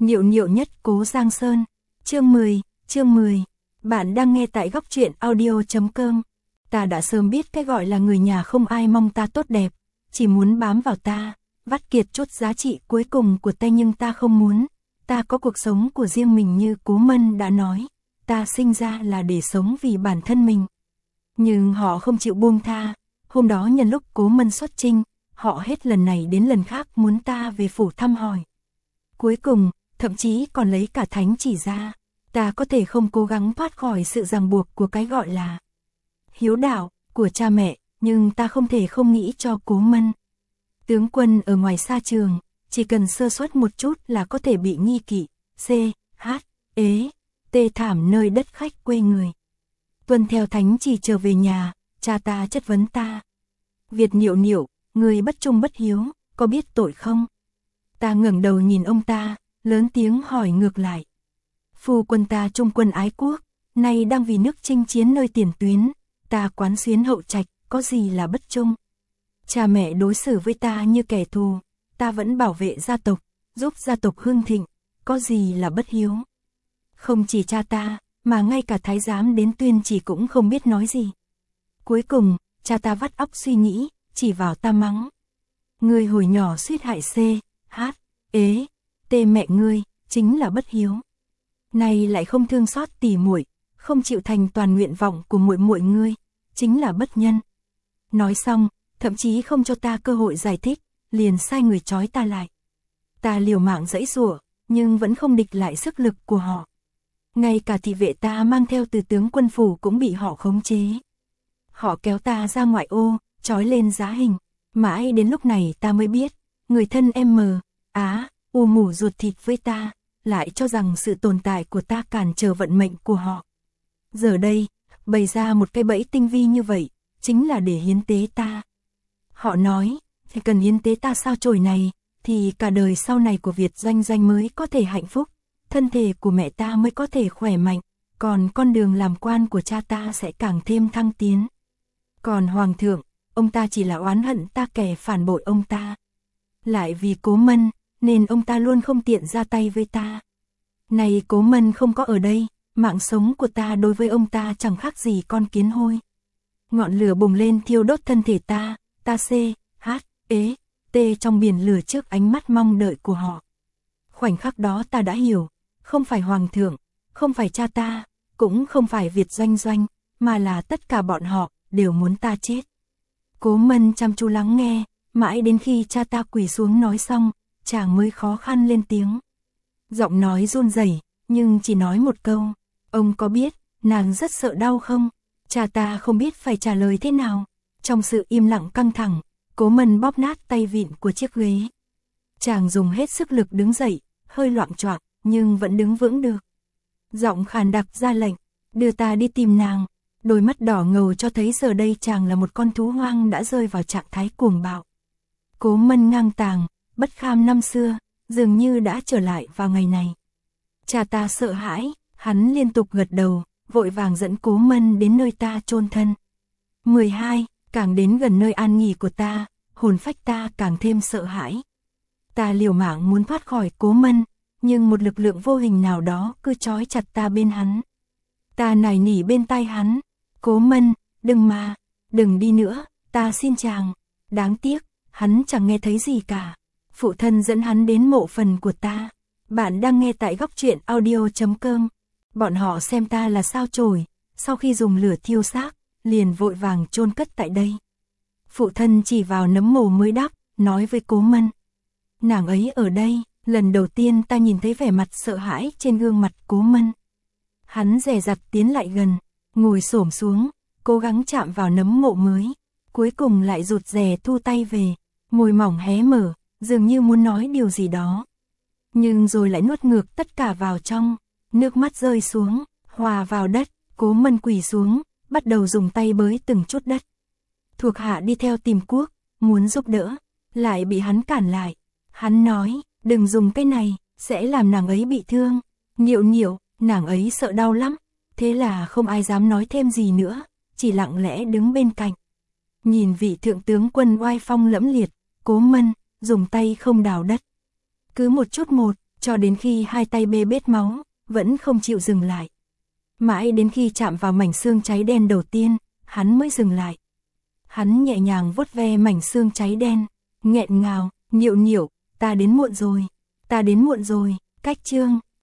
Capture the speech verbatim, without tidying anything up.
Nhiệu nhiệu nhất Cố Giang Sơn. Chương mười, chương mười. Bạn đang nghe tại góc truyện audio chấm com. Ta đã sớm biết cái gọi là người nhà không ai mong ta tốt đẹp, chỉ muốn bám vào ta, vắt kiệt chút giá trị cuối cùng của ta, nhưng ta không muốn. Ta có cuộc sống của riêng mình như Cố Mân đã nói, ta sinh ra là để sống vì bản thân mình. Nhưng họ không chịu buông tha. Hôm đó nhân lúc Cố Mân xuất chinh, họ hết lần này đến lần khác muốn ta về phủ thăm hỏi. Cuối cùng, thậm chí còn lấy cả thánh chỉ ra, ta có thể không cố gắng thoát khỏi sự ràng buộc của cái gọi là hiếu đạo của cha mẹ, nhưng ta không thể không nghĩ cho Cố Mân. Tướng quân ở ngoài xa trường, chỉ cần sơ suất một chút là có thể bị nghi kỵ, c, h, ế, tê thảm nơi đất khách quê người. Tuân theo thánh chỉ trở về nhà, cha ta chất vấn ta. Việt Nhiệu Nhiệu, người bất trung bất hiếu, có biết tội không? Ta ngẩng đầu nhìn ông ta, lớn tiếng hỏi ngược lại. Phu quân ta trung quân ái quốc, nay đang vì nước chinh chiến nơi tiền tuyến, ta quán xuyến hậu trạch, có gì là bất trung? Cha mẹ đối xử với ta như kẻ thù, ta vẫn bảo vệ gia tộc, giúp gia tộc hưng thịnh, có gì là bất hiếu? Không chỉ cha ta, mà ngay cả thái giám đến tuyên chỉ cũng không biết nói gì. Cuối cùng, cha ta vắt óc suy nghĩ, chỉ vào ta mắng. Ngươi hồi nhỏ suýt hại c, h, ế, tê mẹ ngươi, chính là bất hiếu. Nay lại không thương xót tỉ muội, không chịu thành toàn nguyện vọng của muội muội ngươi, chính là bất nhân. Nói xong, thậm chí không cho ta cơ hội giải thích, liền sai người trói ta lại. Ta liều mạng giãy giụa, nhưng vẫn không địch lại sức lực của họ. Ngay cả thị vệ ta mang theo từ tướng quân phủ cũng bị họ khống chế. Họ kéo ta ra ngoại ô, trói lên giá hình. Mãi đến lúc này ta mới biết, người thân em mờ, á, u mủ ruột thịt với ta, lại cho rằng sự tồn tại của ta cản trở vận mệnh của họ. Giờ đây, bày ra một cái bẫy tinh vi như vậy, chính là để hiến tế ta. Họ nói, thì cần hiến tế ta sao chổi này, thì cả đời sau này của Việt Doanh Doanh mới có thể hạnh phúc, thân thể của mẹ ta mới có thể khỏe mạnh, còn con đường làm quan của cha ta sẽ càng thêm thăng tiến. Còn Hoàng thượng, ông ta chỉ là oán hận ta kẻ phản bội ông ta. Lại vì Cố Mân, nên ông ta luôn không tiện ra tay với ta. Này Cố Mân không có ở đây, mạng sống của ta đối với ông ta chẳng khác gì con kiến hôi. Ngọn lửa bùng lên thiêu đốt thân thể ta, ta c, h, ế, tê trong biển lửa trước ánh mắt mong đợi của họ. Khoảnh khắc đó ta đã hiểu, không phải Hoàng thượng, không phải cha ta, cũng không phải Việt Doanh Doanh, mà là tất cả bọn họ đều muốn ta chết. Cố Mân chăm chú lắng nghe, mãi đến khi cha ta quỳ xuống nói xong, chàng mới khó khăn lên tiếng. Giọng nói run rẩy, nhưng chỉ nói một câu, ông có biết, nàng rất sợ đau không? Cha ta không biết phải trả lời thế nào. Trong sự im lặng căng thẳng, Cố Mân bóp nát tay vịn của chiếc ghế. Chàng dùng hết sức lực đứng dậy, hơi loạng choạng, nhưng vẫn đứng vững được. Giọng khàn đặc ra lệnh, đưa ta đi tìm nàng. Đôi mắt đỏ ngầu cho thấy giờ đây chàng là một con thú hoang đã rơi vào trạng thái cuồng bạo. Cố Mân ngang tàng, bất kham năm xưa, dường như đã trở lại vào ngày này. Cha ta sợ hãi, hắn liên tục gật đầu, vội vàng dẫn Cố Mân đến nơi ta chôn thân. mười hai, càng đến gần nơi an nghỉ của ta, hồn phách ta càng thêm sợ hãi. Ta liều mạng muốn thoát khỏi Cố Mân, nhưng một lực lượng vô hình nào đó cứ trói chặt ta bên hắn. Ta nài nỉ bên tai hắn, Cố Mân, đừng mà, đừng đi nữa, ta xin chàng. Đáng tiếc, hắn chẳng nghe thấy gì cả. Phụ thân dẫn hắn đến mộ phần của ta. Bạn đang nghe tại góc truyện audio chấm com. Bọn họ xem ta là sao chổi, sau khi dùng lửa thiêu xác, liền vội vàng chôn cất tại đây. Phụ thân chỉ vào nấm mồ mới đắp, nói với Cố Mân. Nàng ấy ở đây. Lần đầu tiên ta nhìn thấy vẻ mặt sợ hãi trên gương mặt Cố Mân. Hắn dè dặt tiến lại gần, ngồi xổm xuống, cố gắng chạm vào nấm mộ mới, cuối cùng lại rụt rè thu tay về, môi mỏng hé mở, dường như muốn nói điều gì đó. Nhưng rồi lại nuốt ngược tất cả vào trong, nước mắt rơi xuống, hòa vào đất. Cố Mân quỳ xuống, bắt đầu dùng tay bới từng chút đất. Thuộc hạ đi theo tìm cuốc, muốn giúp đỡ, lại bị hắn cản lại. Hắn nói, đừng dùng cái này, sẽ làm nàng ấy bị thương. Nhiệu nhiệu, nàng ấy sợ đau lắm. Thế là không ai dám nói thêm gì nữa, chỉ lặng lẽ đứng bên cạnh. Nhìn vị thượng tướng quân oai phong lẫm liệt, Cố Mân dùng tay không đào đất. Cứ một chút một, cho đến khi hai tay bê bết máu, vẫn không chịu dừng lại. Mãi đến khi chạm vào mảnh xương cháy đen đầu tiên, hắn mới dừng lại. Hắn nhẹ nhàng vuốt ve mảnh xương cháy đen, nghẹn ngào, Nhiệu Nhiệu, ta đến muộn rồi, ta đến muộn rồi, cách Trương